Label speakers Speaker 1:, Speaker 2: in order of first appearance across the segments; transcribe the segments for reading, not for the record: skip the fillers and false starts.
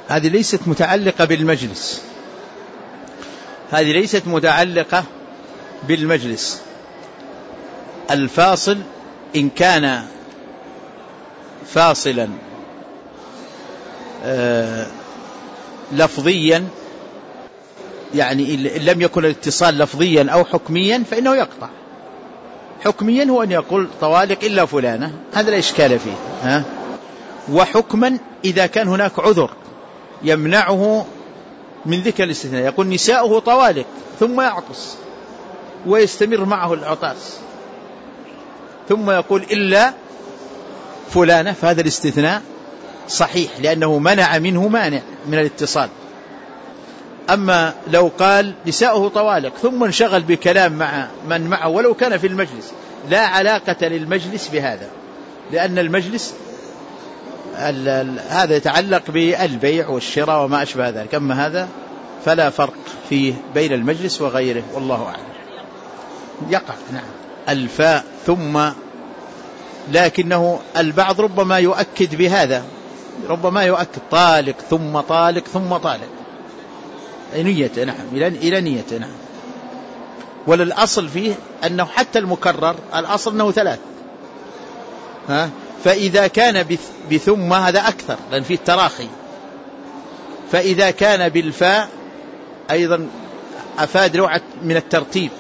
Speaker 1: هذه ليست متعلقة بالمجلس، هذه ليست متعلقة بالمجلس. الفاصل إن كان فاصلا لفظيا، يعني إن لم يكن الاتصال لفظيا أو حكميا فإنه يقطع. حكميا هو أن يقول طوالق إلا فلانة، هذا لا إشكال فيه. وحكما إذا كان هناك عذر يمنعه من ذكر الاستثناء، يقول نساؤه طوالق ثم يعطس ويستمر معه العطاس، ثم يقول إلا فلانة، فهذا الاستثناء صحيح لأنه منع منه مانع من الاتصال. أما لو قال نساؤه طوالق ثم انشغل بكلام مع من معه ولو كان في المجلس، لا علاقة للمجلس بهذا، لأن المجلس هذا يتعلق بالبيع والشراء وما أشبه ذلك، أما هذا فلا فرق فيه بين المجلس وغيره، والله أعلم. يقع نعم الفاء ثم، لكنه البعض ربما يؤكد بهذا، ربما يؤكد طالق ثم طالق ثم طالق، نية نعم إلى نية نعم. وللأصل فيه أنه حتى المكرر الأصل أنه 3، فإذا كان بثم هذا أكثر لأن فيه التراخي، فإذا كان بالفاء أيضا أفاد نوع من الترتيب،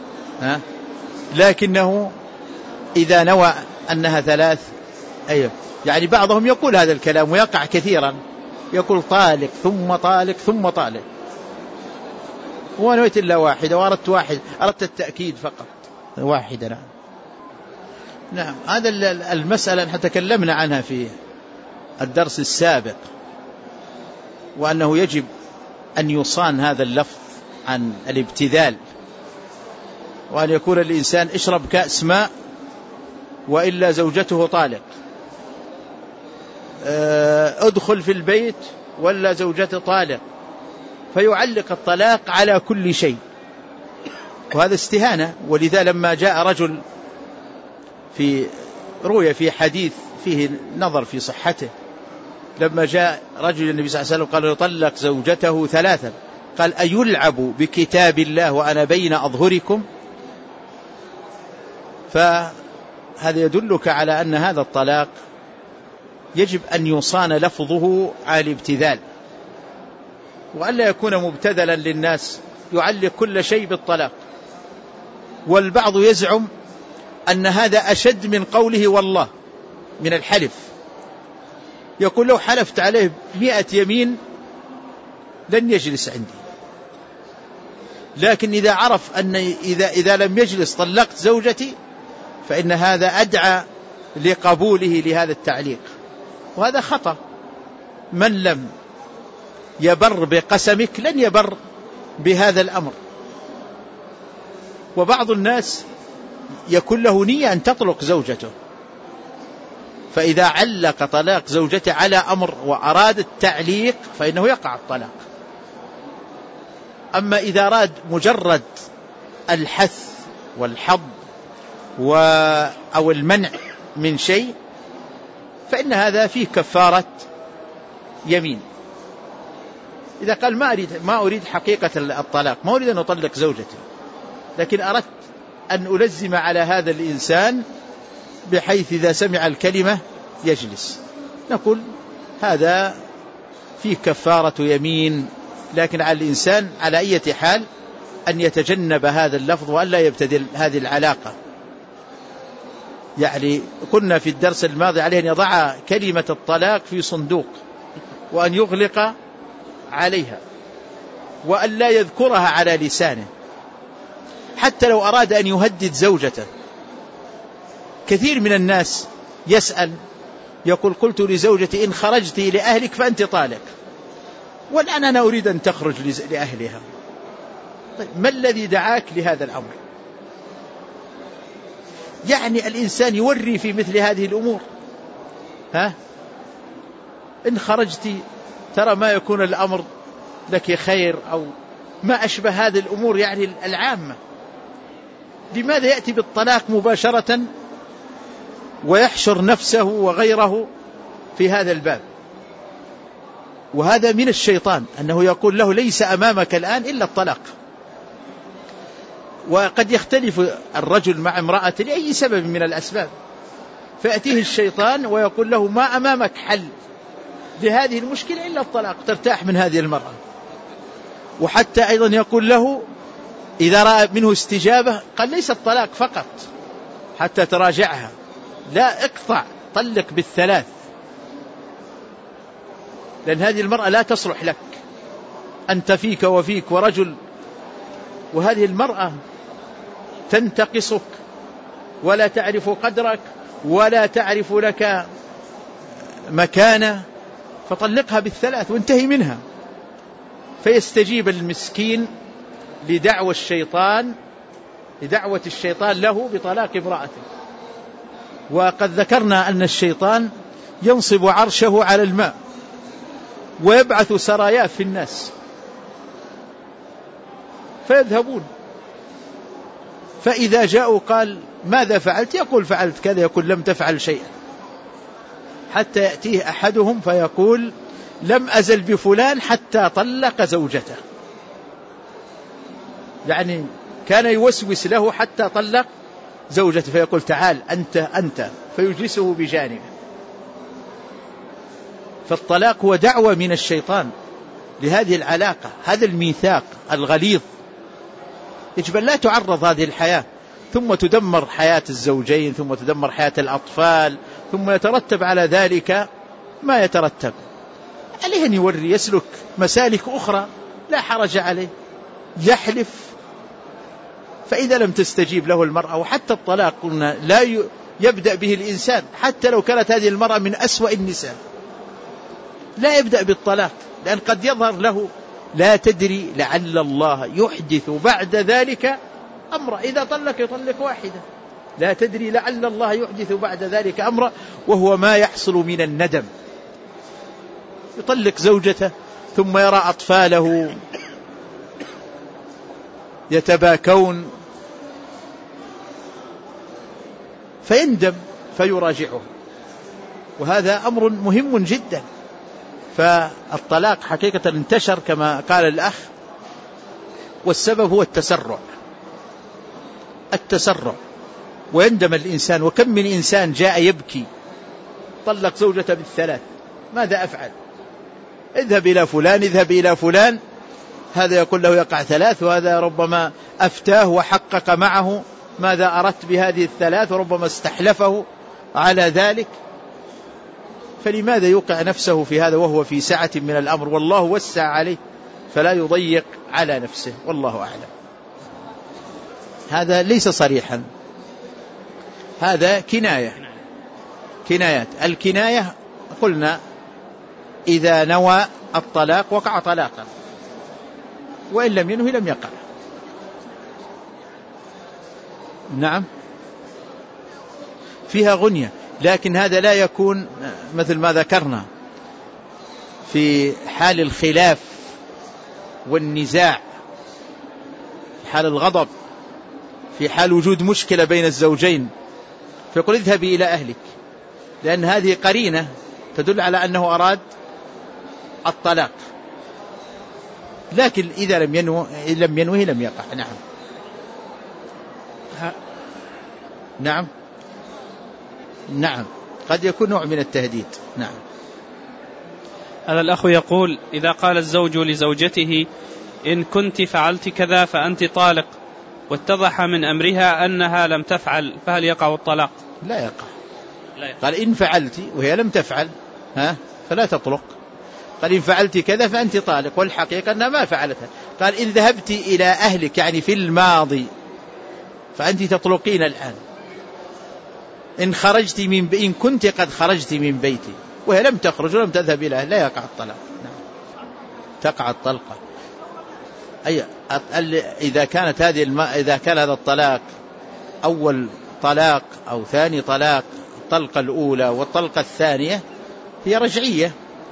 Speaker 1: لكنه إذا نوى أنها 3 أيوة، يعني بعضهم يقول هذا الكلام ويقع كثيرا، يقول طالق ثم طالق ثم طالق، ونويت إلا واحدة وأردت واحد، أردت التأكيد فقط واحدة. نعم نعم هذا المسألة نحن تكلمنا عنها في الدرس السابق، وأنه يجب أن يصان هذا اللفظ عن الابتذال، وأن يكون الإنسان اشرب كأس ماء وإلا زوجته طالق، ادخل في البيت ولا زوجته طالق، فيعلق الطلاق على كل شيء، وهذا استهانة. ولذا لما جاء رجل روي في حديث فيه نظر في صحته، لما جاء رجل النبي صلى الله عليه وسلم قال يطلق زوجته 3، قال أيلعب بكتاب الله وأنا بين أظهركم؟ فهذا يدلك على أن هذا الطلاق يجب أن يصان لفظه على الابتذال، وألا يكون مبتذلا للناس يعلق كل شيء بالطلاق. والبعض يزعم أن هذا أشد من قوله والله، من الحلف، يقول لو حلفت عليه 100 يمين لن يجلس عندي، لكن إذا عرف أن إذا لم يجلس طلقت زوجتي فإن هذا أدعى لقبوله لهذا التعليق، وهذا خطأ. من لم يبر بقسمك لن يبر بهذا الأمر. وبعض الناس يكون له نية أن تطلق زوجته، فإذا علق طلاق زوجته على أمر وأراد التعليق فإنه يقع الطلاق. أما إذا أراد مجرد الحث والحظ أو المنع من شيء فإن هذا فيه كفارة يمين. إذا قال ما أريد حقيقة الطلاق، ما أريد أن أطلق زوجتي، لكن أردت أن ألزم على هذا الإنسان بحيث إذا سمع الكلمة يجلس، نقول هذا فيه كفارة يمين، لكن على الإنسان على أي حال أن يتجنب هذا اللفظ وأن لا يبتدل هذه العلاقة. يعني قلنا في الدرس الماضي عليه أن يضع كلمة الطلاق في صندوق وأن يغلق عليها وأن لا يذكرها على لسانه، حتى لو أراد أن يهدد زوجته. كثير من الناس يسأل يقول قلت لزوجتي إن خرجت لأهلك فأنت طالق، والآن أنا أريد أن تخرج لأهلها. طيب ما الذي دعاك لهذا الأمر؟ يعني الإنسان يوري في مثل هذه الأمور، إن خرجت ترى ما يكون الأمر لك خير أو ما أشبه هذه الأمور يعني العامة. لماذا يأتي بالطلاق مباشرة ويحشر نفسه وغيره في هذا الباب؟ وهذا من الشيطان، أنه يقول له ليس أمامك الآن إلا الطلاق. وقد يختلف الرجل مع امرأة لأي سبب من الأسباب، فيأتيه الشيطان ويقول له ما أمامك حل لهذه المشكلة إلا الطلاق، ترتاح من هذه المرأة. وحتى أيضا يقول له إذا رأى منه استجابة قال ليس الطلاق فقط حتى تراجعها، لا، اقطع، طلق بالثلاث، لأن هذه المرأة لا تصلح لك، أنت فيك وفيك ورجل، وهذه المرأة تنتقصك ولا تعرف قدرك ولا تعرف لك مكانة، فطلقها بالثلاث وانتهي منها. فيستجيب المسكين لدعوة الشيطان له بطلاق امرأته. وقد ذكرنا أن الشيطان ينصب عرشه على الماء ويبعث سراياه في الناس فيذهبون، فإذا جاءوا قال ماذا فعلت؟ يقول فعلت كذا، يقول لم تفعل شيئا، حتى يأتيه أحدهم فيقول لم أزل بفلان حتى طلق زوجته، يعني كان يوسوس له حتى طلق زوجته، فيقول تعال أنت فيجلسه بجانبه. فالطلاق هو دعوة من الشيطان لهذه العلاقة، هذا الميثاق الغليظ، يجب أن لا تعرض هذه الحياة، ثم تدمر حياة الزوجين، ثم تدمر حياة الأطفال، ثم يترتب على ذلك ما يترتب. عليه أن يسلك مسالك أخرى لا حرج عليه، يحلف، فإذا لم تستجيب له المرأة. وحتى الطلاق قلنا لا يبدأ به الإنسان، حتى لو كانت هذه المرأة من أسوأ النساء لا يبدأ بالطلاق، لأن قد يظهر له لا تدري لعل الله يحدث بعد ذلك أمرا، إذا طلق يطلق واحدة، لا تدري لعل الله يحدث بعد ذلك أمرا، وهو ما يحصل من الندم. يطلق زوجته ثم يرى أطفاله يتباكون فيندم فيراجعه، وهذا أمر مهم جدا. فالطلاق حقيقة انتشر كما قال الأخ، والسبب هو التسرع، ويندم الإنسان. وكم من إنسان جاء يبكي طلق زوجته بالثلاث، ماذا أفعل؟ اذهب إلى فلان، هذا يقول له يقع ثلاث، وهذا ربما أفتاه وحقق معه ماذا أردت بهذه الثلاث، وربما استحلفه على ذلك. فلماذا يوقع نفسه في هذا وهو في سعة من الأمر، والله وسع عليه، فلا يضيق على نفسه، والله أعلم. هذا ليس صريحا، هذا كنايات. الكناية قلنا إذا نوى الطلاق وقع طلاقا، وإن لم ينوي لم يقع. نعم، فيها غنية، لكن هذا لا يكون مثل ما ذكرنا في حال الخلاف والنزاع، في حال الغضب، في حال وجود مشكلة بين الزوجين، فيقول اذهبي إلى أهلك، لأن هذه قرينة تدل على أنه أراد الطلاق. لكن إذا لم ينوه لم يقع. نعم، قد يكون نوع من التهديد. نعم.
Speaker 2: هذا الأخ يقول إذا قال الزوج لزوجته إن كنت فعلت كذا فأنت طالق، واتضح من أمرها أنها لم تفعل، فهل يقع الطلاق؟
Speaker 1: لا يقع. قال إن فعلت وهي لم تفعل فلا تطلق. قال إن فعلت كذا فأنت طالق، والحقيقة أنها ما فعلتها. قال إن ذهبت إلى أهلك، يعني في الماضي، فأنت تطلقين الآن. إن كنت قد خرجت من بيتي وهي لم تخرج ولم تذهب إلى أهل، لا يقع الطلاق. نعم. تقع الطلقة. إذا كان هذا الطلاق أول طلاق أو ثاني طلاق، الطلقة الأولى والطلقة الثانية هي رجعية،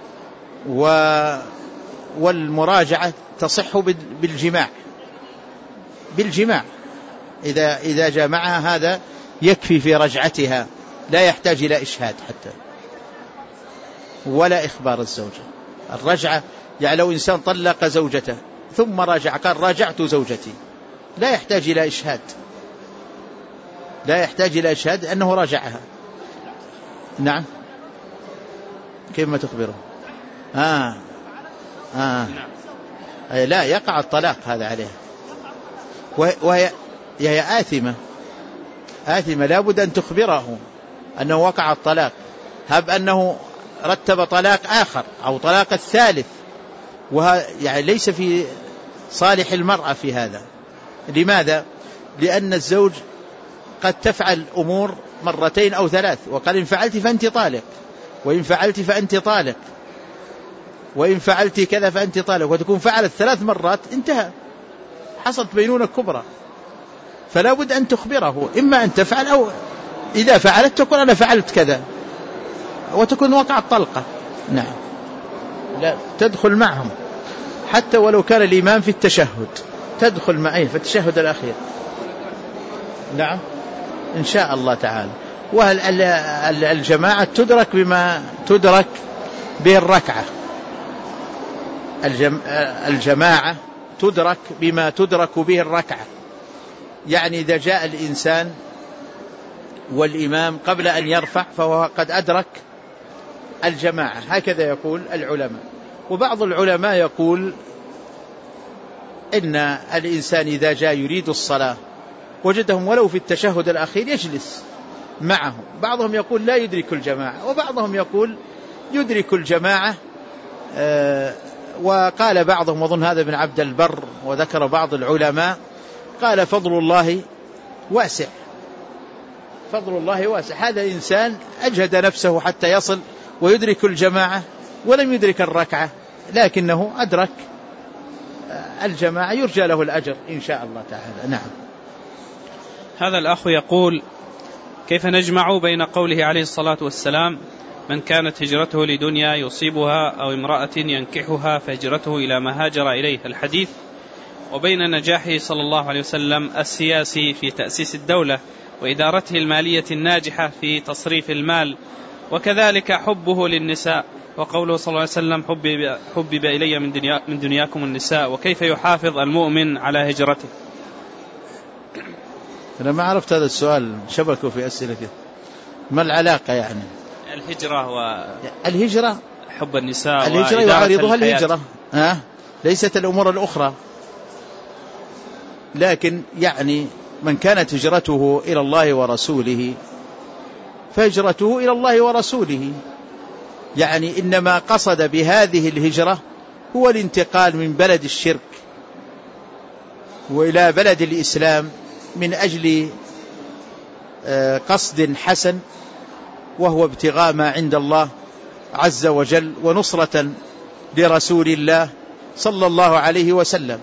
Speaker 1: والمراجعة تصح بالجماع. إذا جامعها هذا يكفي في رجعتها، لا يحتاج إلى إشهاد حتى ولا إخبار الزوجة. الرجعة يعني لو إنسان طلق زوجته ثم راجع قال راجعت زوجتي لا يحتاج إلى إشهاد، لا يحتاج إلى إشهاد أنه راجعها. نعم كيف ما تخبره؟ لا يقع الطلاق هذا عليها، وهي آثمة لا بد أن تخبره أنه وقع الطلاق، هب أنه رتب طلاق آخر أو طلاق الثالث، يعني ليس في صالح المرأة في هذا. لماذا؟ لأن الزوج قد تفعل أمور مرتين أو ثلاث، وقال إن فعلت فأنت طالق، وإن فعلت فأنت طالق، وإن فعلت كذا فأنت طالق، وتكون فعلت 3 مرات انتهى، حصلت بينونة كبرى. فلا بد أن تخبره، إما أن تفعل أو إذا فعلت تقول أنا فعلت كذا وتكون وقعت طلقة. نعم لا تدخل معهم حتى ولو كان الإمام في التشهد، تدخل معين في التشهد الأخير. نعم إن شاء الله تعالى. والجماعة تدرك بما تدرك به الركعة، الجماعة تدرك بما تدرك به الركعة، يعني إذا جاء الإنسان والإمام قبل أن يرفع فهو قد أدرك الجماعة، هكذا يقول العلماء. وبعض العلماء يقول إن الإنسان إذا جاء يريد الصلاة وجدهم ولو في التشهد الأخير يجلس معهم. بعضهم يقول لا يدرك الجماعة، وبعضهم يقول يدرك الجماعة. وقال بعضهم، وظن هذا ابن عبد البر، وذكر بعض العلماء قال فضل الله واسع، فضل الله واسع. هذا إنسان أجهد نفسه حتى يصل ويدرك الجماعة ولم يدرك الركعة، لكنه أدرك الجماعة، يرجى له الأجر إن شاء الله تعالى. نعم.
Speaker 2: هذا الأخ يقول كيف نجمع بين قوله عليه الصلاة والسلام من كانت هجرته لدنيا يصيبها أو امرأة ينكحها فهجرته إلى ما هاجر إليه الحديث، وبين نجاحه صلى الله عليه وسلم السياسي في تأسيس الدولة وإدارته المالية الناجحة في تصريف المال، وكذلك حبه للنساء، وقوله صلى الله عليه وسلم حبب إلي من دنياكم النساء، وكيف يحافظ المؤمن على هجرته؟
Speaker 1: أنا ما عرفت هذا السؤال، شبكوا في أسئلة كده، ما العلاقة يعني؟ الهجرة
Speaker 2: حب النساء،
Speaker 1: الهجرة يعارضها الهجرة، ليست الأمور الأخرى. لكن يعني من كانت هجرته إلى الله ورسوله فهجرته إلى الله ورسوله، يعني إنما قصد بهذه الهجرة هو الانتقال من بلد الشرك وإلى بلد الإسلام من أجل قصد حسن، وهو ابتغاء ما عند الله عز وجل ونصرة لرسول الله صلى الله عليه وسلم.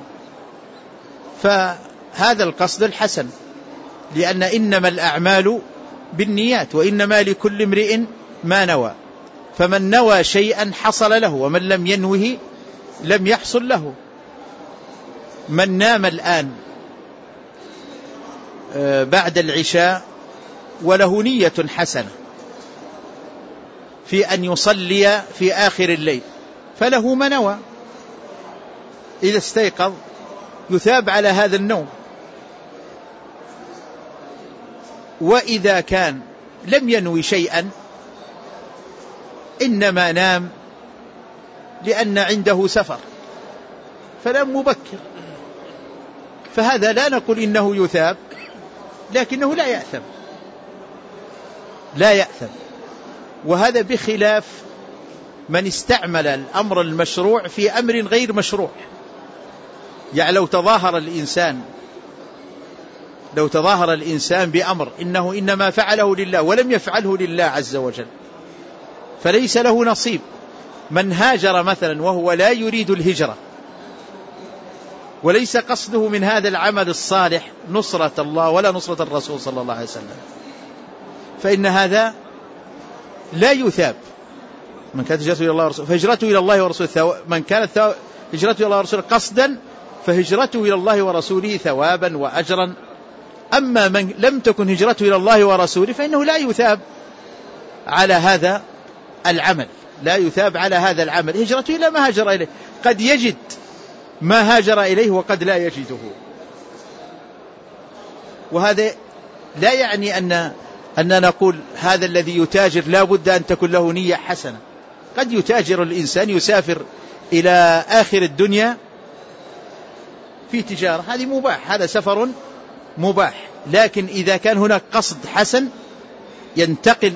Speaker 1: فهذا القصد الحسن، لأن إنما الأعمال بالنيات وإنما لكل امرئ ما نوى، فمن نوى شيئا حصل له، ومن لم ينوه لم يحصل له. من نام الآن بعد العشاء وله نية حسنة في أن يصلي في آخر الليل فله ما نوى، إذا استيقظ يثاب على هذا النوم. وإذا كان لم ينوي شيئا إنما نام لأن عنده سفر فنام مبكر، فهذا لا نقول إنه يثاب، لكنه لا يأثم. وهذا بخلاف من استعمل الأمر المشروع في أمر غير مشروع. يعني لو تظاهر الإنسان بأمر إنه إنما فعله لله ولم يفعله لله عز وجل فليس له نصيب. من هاجر مثلا وهو لا يريد الهجرة وليس قصده من هذا العمل الصالح نصرة الله ولا نصرة الرسول صلى الله عليه وسلم، فإن هذا لا يثاب. من كانت هجرته إلى الله ورسوله فهجرته إلى الله ورسوله، من كانت هجرته إلى الله ورسوله قصدا فهجرته إلى الله ورسوله ثوابا وأجرا. أما من لم تكن هجرته إلى الله ورسوله فإنه لا يثاب على هذا العمل. لا يثاب على هذا العمل، هجرته إلى ما هاجر إليه. قد يجد ما هاجر إليه وقد لا يجده، وهذا لا يعني أن نقول هذا الذي يتاجر لا بد أن تكون له نية حسنة. قد يتاجر الإنسان يسافر إلى آخر الدنيا في تجارة، هذه مباح، هذا سفر مباح، لكن إذا كان هناك قصد حسن ينتقل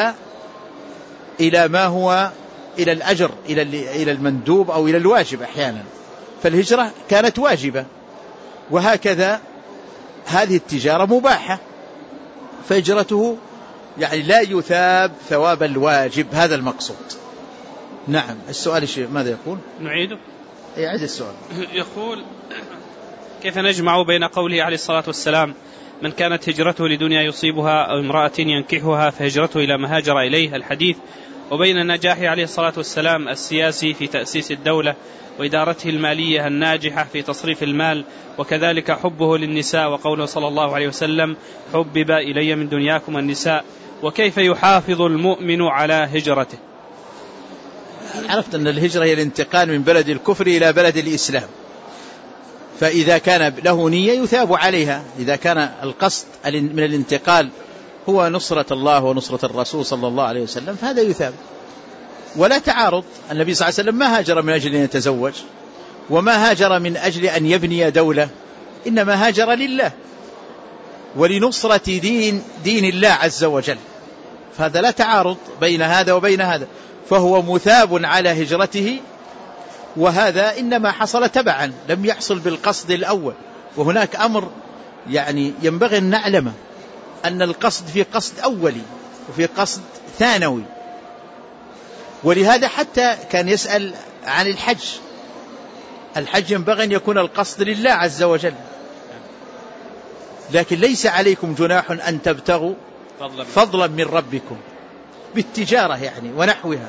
Speaker 1: إلى ما هو إلى الأجر، إلى المندوب أو إلى الواجب أحيانا. فالهجرة كانت واجبة، وهكذا هذه التجارة مباحة، فهجرته يعني لا يثاب ثواب الواجب، هذا المقصود. نعم. السؤال ماذا يقول؟
Speaker 2: نعيده.
Speaker 1: يعيد السؤال.
Speaker 2: يقول: كيف نجمع بين قوله عليه الصلاة والسلام: من كانت هجرته لدنيا يصيبها أو امرأة ينكحها فهجرته إلى ما هاجر إليه، الحديث، وبين النجاح عليه الصلاة والسلام السياسي في تأسيس الدولة وإدارته المالية الناجحة في تصريف المال، وكذلك حبه للنساء وقوله صلى الله عليه وسلم: حبب إلي من دنياكم النساء؟ وكيف يحافظ المؤمن على هجرته؟
Speaker 1: عرفت أن الهجرة هي الانتقال من بلد الكفر إلى بلد الإسلام، فإذا كان له نية يثاب عليها. إذا كان القصد من الانتقال هو نصرة الله ونصرة الرسول صلى الله عليه وسلم فهذا يثاب، ولا تعارض. النبي صلى الله عليه وسلم ما هاجر من أجل أن يتزوج، وما هاجر من أجل أن يبني دولة، إنما هاجر لله ولنصرة دين الله عز وجل، فهذا لا تعارض بين هذا وبين هذا، فهو مثاب على هجرته، وهذا إنما حصل تبعا، لم يحصل بالقصد الأول. وهناك أمر يعني ينبغي أن نعلمه، أن القصد في قصد أولي وفي قصد ثانوي، ولهذا حتى كان يسأل عن الحج ينبغي أن يكون القصد لله عز وجل، لكن ليس عليكم جناح أن تبتغوا فضلا من ربكم بالتجارة يعني ونحوها،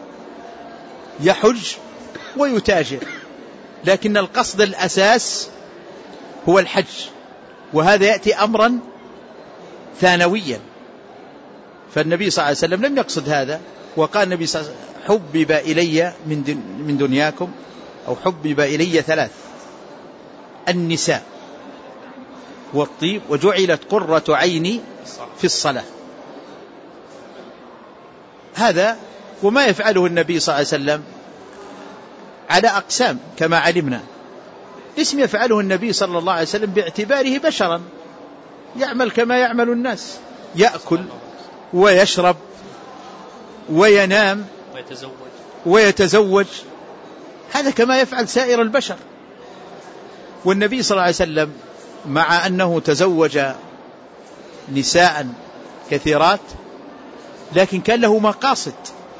Speaker 1: يحج ويتاجر، لكن القصد الأساس هو الحج، وهذا يأتي أمرا ثانويا. فالنبي صلى الله عليه وسلم لم يقصد هذا، وقال النبي صلى الله عليه وسلم: حبب إلي من دنياكم، أو حبب إلي 3: النساء والطيب وجعلت قرة عيني في الصلاة. هذا وما يفعله النبي صلى الله عليه وسلم على أقسام كما علمنا. اسم يفعله النبي صلى الله عليه وسلم باعتباره بشرا يعمل كما يعمل الناس، يأكل ويشرب وينام ويتزوج، هذا كما يفعل سائر البشر. والنبي صلى الله عليه وسلم مع أنه تزوج نساء كثيرات، لكن كان له مقاصد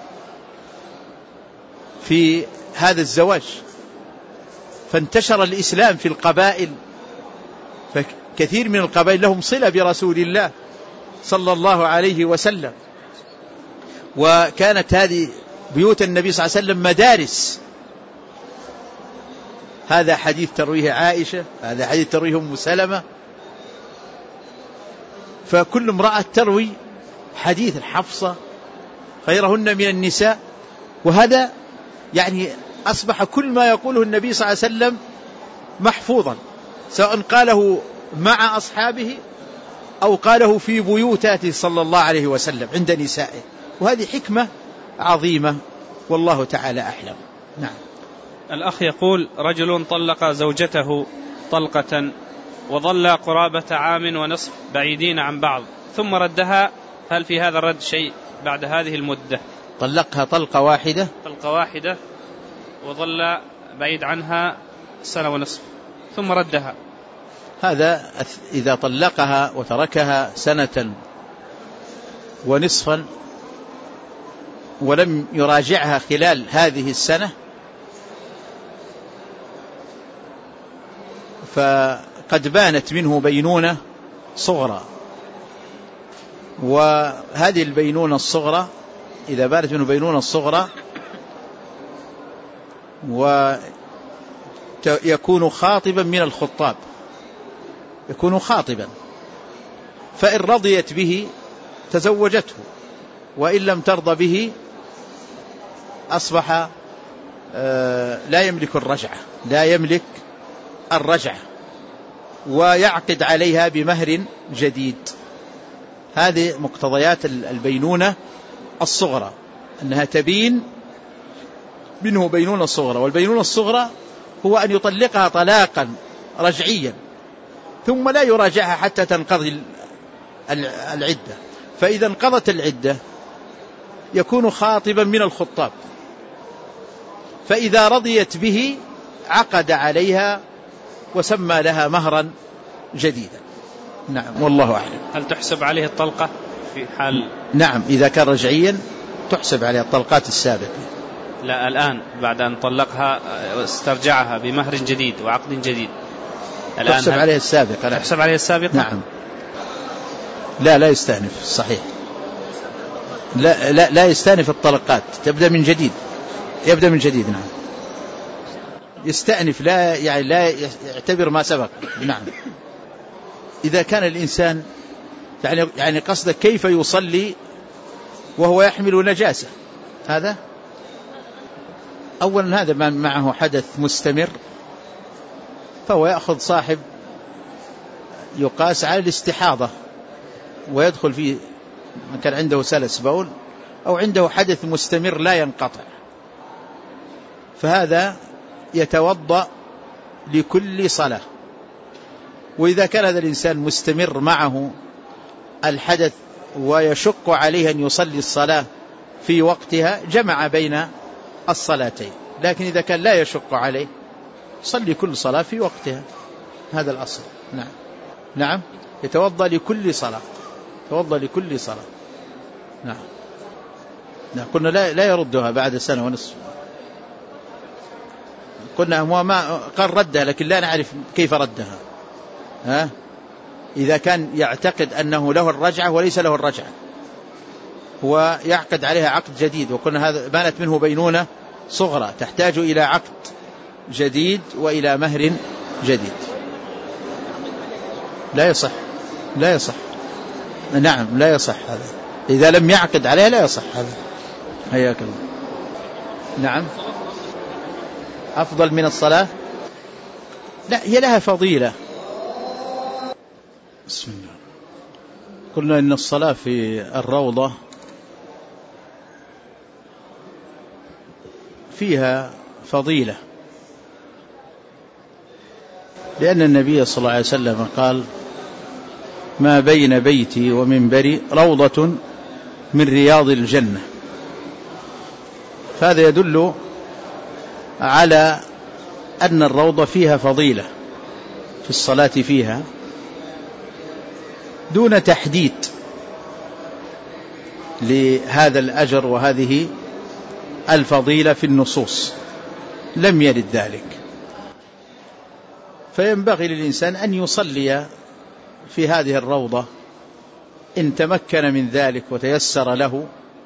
Speaker 1: في هذا الزواج، فانتشر الإسلام في القبائل، فكثير من القبائل لهم صلة برسول الله صلى الله عليه وسلم، وكانت هذه بيوت النبي صلى الله عليه وسلم مدارس. هذا حديث ترويه عائشة، هذا حديث ترويه أم سلمة، فكل امرأة تروي حديث حفصة خيرهن من النساء، وهذا يعني أصبح كل ما يقوله النبي صلى الله عليه وسلم محفوظا، سواء قاله مع أصحابه أو قاله في بيوته صلى الله عليه وسلم عند نسائه، وهذه حكمة عظيمة والله تعالى أعلم. نعم.
Speaker 2: الأخ يقول: رجل طلق زوجته طلقة وظل قرابة عام ونصف بعيدين عن بعض ثم ردها، هل في هذا الرد شيء بعد هذه المدة؟
Speaker 1: طلقها طلقة واحدة
Speaker 2: وظل بعيد عنها سنة ونصف ثم ردها،
Speaker 1: هذا إذا طلقها وتركها سنة ونصفا ولم يراجعها خلال هذه السنة فقد بانت منه بينونة صغرى، وهذه البينونة الصغرى إذا بانت منه بينونة صغرى ويكون خاطبا من الخطاب، يكون خاطبا، فإن رضيت به تزوجته، وإن لم ترضى به أصبح لا يملك الرجعة، لا يملك الرجعة، ويعقد عليها بمهر جديد. هذه مقتضيات البينونة الصغرى، أنها تبين منه بينونة الصغرى. والبينونة الصغرى هو أن يطلقها طلاقا رجعيا ثم لا يراجعها حتى تنقضي العدة، فإذا انقضت العدة يكون خاطبا من الخطاب، فإذا رضيت به عقد عليها وسمى لها مهرا جديدا. نعم، والله أعلم.
Speaker 2: هل تحسب عليه الطلقة في حال؟
Speaker 1: نعم، إذا كان رجعيا تحسب عليه الطلقات السابقة.
Speaker 2: لا، الآن بعد أن طلقها واسترجعها بمهر جديد وعقد جديد، الآن
Speaker 1: تحسب عليه السابقة.
Speaker 2: تحسب عليه السابقة.
Speaker 1: نعم. لا يستأنف، صحيح. لا يستأنف الطلقات، تبدأ من جديد، يبدأ من جديد. نعم، يستأنف، لا يعتبر ما سبق. نعم. إذا كان الإنسان يعني قصدك كيف يصلي وهو يحمل نجاسة، هذا أولا هذا معه حدث مستمر، فهو يأخذ صاحب يقاس على الاستحاضة ويدخل فيه من كان عنده سلس بول أو عنده حدث مستمر لا ينقطع، فهذا يتوضأ لكل صلاة. وإذا كان هذا الإنسان مستمر معه الحدث ويشق عليه أن يصلي الصلاة في وقتها جمع بين الصلاتين، لكن إذا كان لا يشق عليه صلي كل صلاة في وقتها، هذا الأصل. نعم، يتوضأ لكل صلاة، يتوضأ لكل صلاة. نعم. قلنا لا يردها بعد سنة ونصف، قلنا هو ما قال ردها لكن لا نعرف كيف ردها. إذا كان يعتقد أنه له الرجعة وليس له الرجعة، هو يعقد عليها عقد جديد، وقلنا هذا بانت منه بينونة صغرى تحتاج إلى عقد جديد وإلى مهر جديد. لا يصح. نعم، لا يصح هذا، إذا لم يعقد عليها لا يصح هذا. حياك الله. نعم، أفضل من الصلاة؟ لا، هي لها فضيلة. بسم الله. قلنا إن الصلاة في الروضة فيها فضيلة، لأن النبي صلى الله عليه وسلم قال: ما بين بيتي ومنبري روضة من رياض الجنة. فهذا يدل على أن الروضة فيها فضيلة في الصلاة فيها دون تحديد لهذا الأجر وهذه الفضيلة في النصوص، لم يرد ذلك. فينبغي للإنسان أن يصلي في هذه الروضة إن تمكن من ذلك وتيسر له،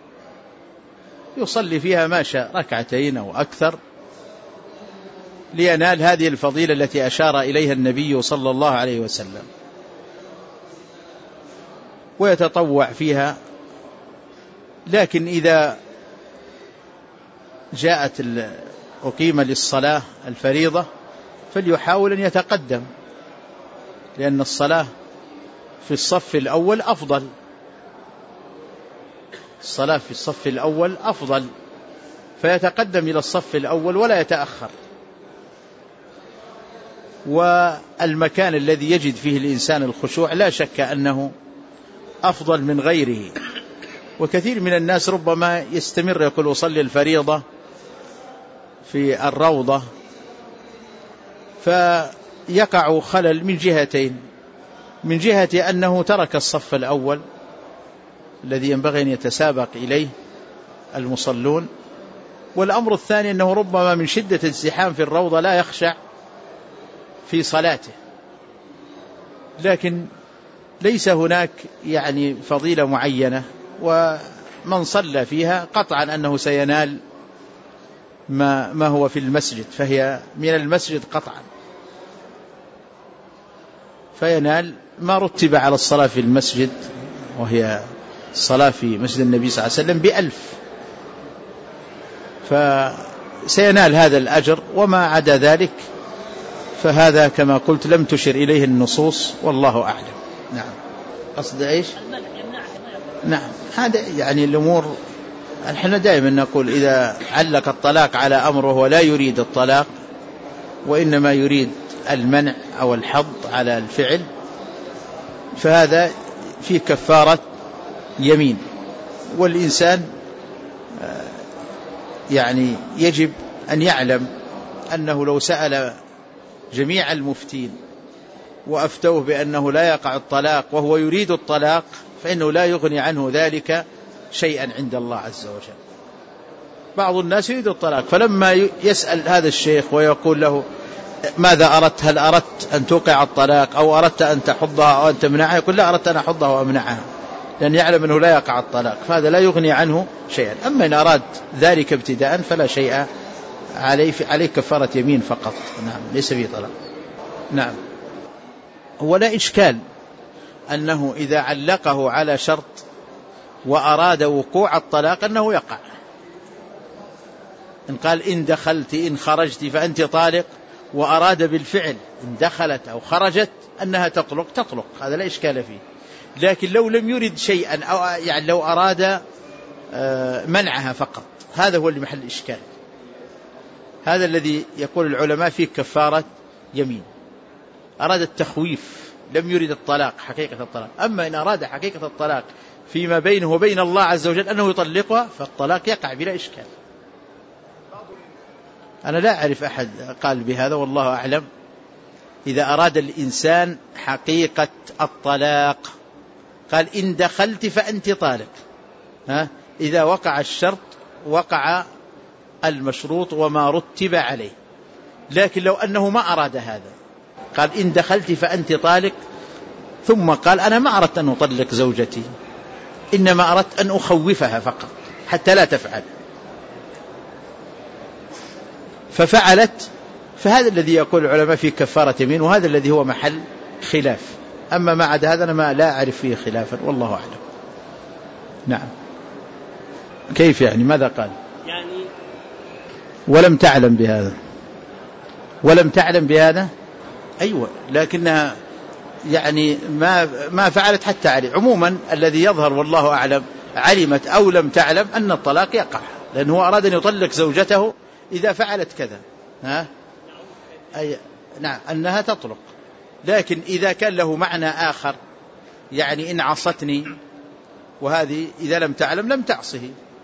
Speaker 1: يصلي فيها ما شاء، ركعتين أو أكثر، لينال هذه الفضيلة التي أشار إليها النبي صلى الله عليه وسلم، ويتطوع فيها. لكن إذا جاءت أقيم للصلاة الفريضة فليحاول أن يتقدم، لأن الصلاة في الصف الأول أفضل، الصلاة في الصف الأول أفضل، فيتقدم إلى الصف الأول ولا يتأخر. والمكان الذي يجد فيه الإنسان الخشوع لا شك أنه أفضل من غيره. وكثير من الناس ربما يستمر يقول أصلي الفريضة في الروضة، فيقع خلل من جهتين: من جهة أنه ترك الصف الأول الذي ينبغي أن يتسابق إليه المصلون، والأمر الثاني أنه ربما من شدة الازدحام في الروضة لا يخشع في صلاته. لكن ليس هناك فضيلة معينة، ومن صلى فيها قطعا أنه سينال ما هو في المسجد، فهي من المسجد قطعا، فينال ما رتب على الصلاة في المسجد، وهي الصلاة في مسجد النبي صلى الله عليه وسلم ب1000، فسينال هذا الأجر، وما عدا ذلك فهذا كما قلت لم تشر إليه النصوص، والله أعلم. نعم. قصد إيش؟ نعم، هذا يعني الأمور. نحن دائما نقول إذا علق الطلاق على أمر وهو لا يريد الطلاق وإنما يريد المنع أو الحظ على الفعل، فهذا فيه كفارة يمين. والإنسان يعني يجب أن يعلم أنه لو سأل جميع المفتين وأفتوه بأنه لا يقع الطلاق وهو يريد الطلاق، فإنه لا يغني عنه ذلك شيئا عند الله عز وجل. بعض الناس يريد الطلاق، فلما يسأل هذا الشيخ ويقول له ماذا أردت، هل أردت أن توقع الطلاق أو أردت أن تحضها أو أن تمنعها، يقول لا، أردت أن أحضها وأمنعها، لأن يعلم أنه لا يقع الطلاق، فهذا لا يغني عنه شيئا. أما إن أراد ذلك ابتداء فلا شيء عليه كفارة يمين فقط. نعم، ليس فيه طلاق. نعم. هو لا إشكال أنه إذا علقه على شرط وأراد وقوع الطلاق أنه يقع. إن قال إن دخلت إن خرجت فأنت طالق، وأراد بالفعل إن دخلت أو خرجت أنها تطلق، هذا لا إشكال فيه. لكن لو لم يرد شيئا، أو يعني لو أراد منعها فقط، هذا هو اللي محل الإشكال. هذا الذي يقول العلماء فيه كفارة يمين. أراد التخويف، لم يرد الطلاق حقيقة الطلاق. أما إن أراد حقيقة الطلاق فيما بينه وبين الله عز وجل أنه يطلقها، فالطلاق يقع بلا إشكال. أنا لا أعرف أحد قال بهذا، والله أعلم. إذا أراد الإنسان حقيقة الطلاق قال إن دخلت فأنت طالق، إذا وقع الشرط وقع المشروط وما رتب عليه. لكن لو أنه ما أراد هذا، قال إن دخلت فأنت طالق، ثم قال أنا ما أردت أن أطلق زوجتي، إنما أردت أن أخوفها فقط حتى لا تفعل، ففعلت، فهذا الذي يقول العلماء فيه كفارة يمين، وهذا الذي هو محل خلاف. أما ما عدا هذا أنا ما لا أعرف فيه خلافا، والله أعلم. نعم. كيف يعني؟ ماذا قال؟ يعني ولم تعلم بهذا، ولم تعلم بهذا. أيوة، لكنها يعني ما فعلت حتى علم. عموما الذي يظهر والله أعلم، علمت أو لم تعلم أن الطلاق يقع، لأنه أراد أن يطلق زوجته إذا فعلت كذا، نعم، أنها تطلق. لكن إذا كان له معنى آخر، يعني إن عصتني، وهذه إذا لم تعلم لم تعصه،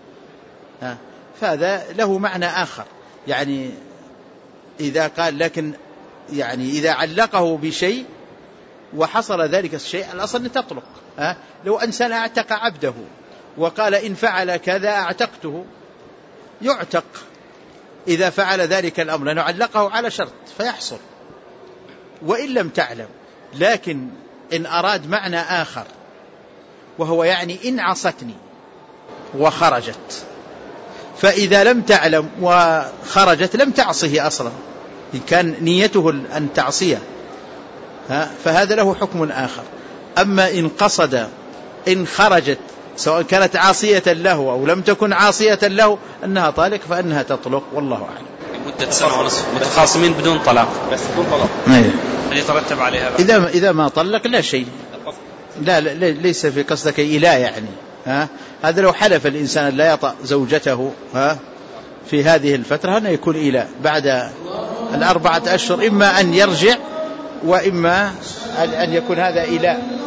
Speaker 1: فهذا له معنى آخر. يعني إذا قال، لكن يعني إذا علقه بشيء وحصل ذلك الشيء، الأصل أن تطلق. لو إنسان أعتق عبده وقال إن فعل كذا أعتقته، يعتق إذا فعل ذلك الأمر، لأنه علقه على شرط فيحصل، وإن لم تعلم. لكن إن أراد معنى آخر، وهو يعني إن عصتني وخرجت، فإذا لم تعلم وخرجت لم تعصه أصلا، إن كان نيته أن تعصيه، فهذا له حكم آخر. أما إن قصد إن خرجت، سواء كانت عاصية له أو لم تكن عاصية له، أنها طالق فإنها تطلق، والله أعلم.
Speaker 2: مدة سنة ونصف متخاصمين بدون طلاق، بس بدون طلاق، هل يترتب عليها
Speaker 1: إذا ما طلق لا شيء. لا ليس في قصدك إله يعني. هذا لو حلف الإنسان لا يطأ زوجته في هذه الفترة، هنا يكون إله بعد 4 أشهر، إما أن يرجع وإما أن يكون هذا إله.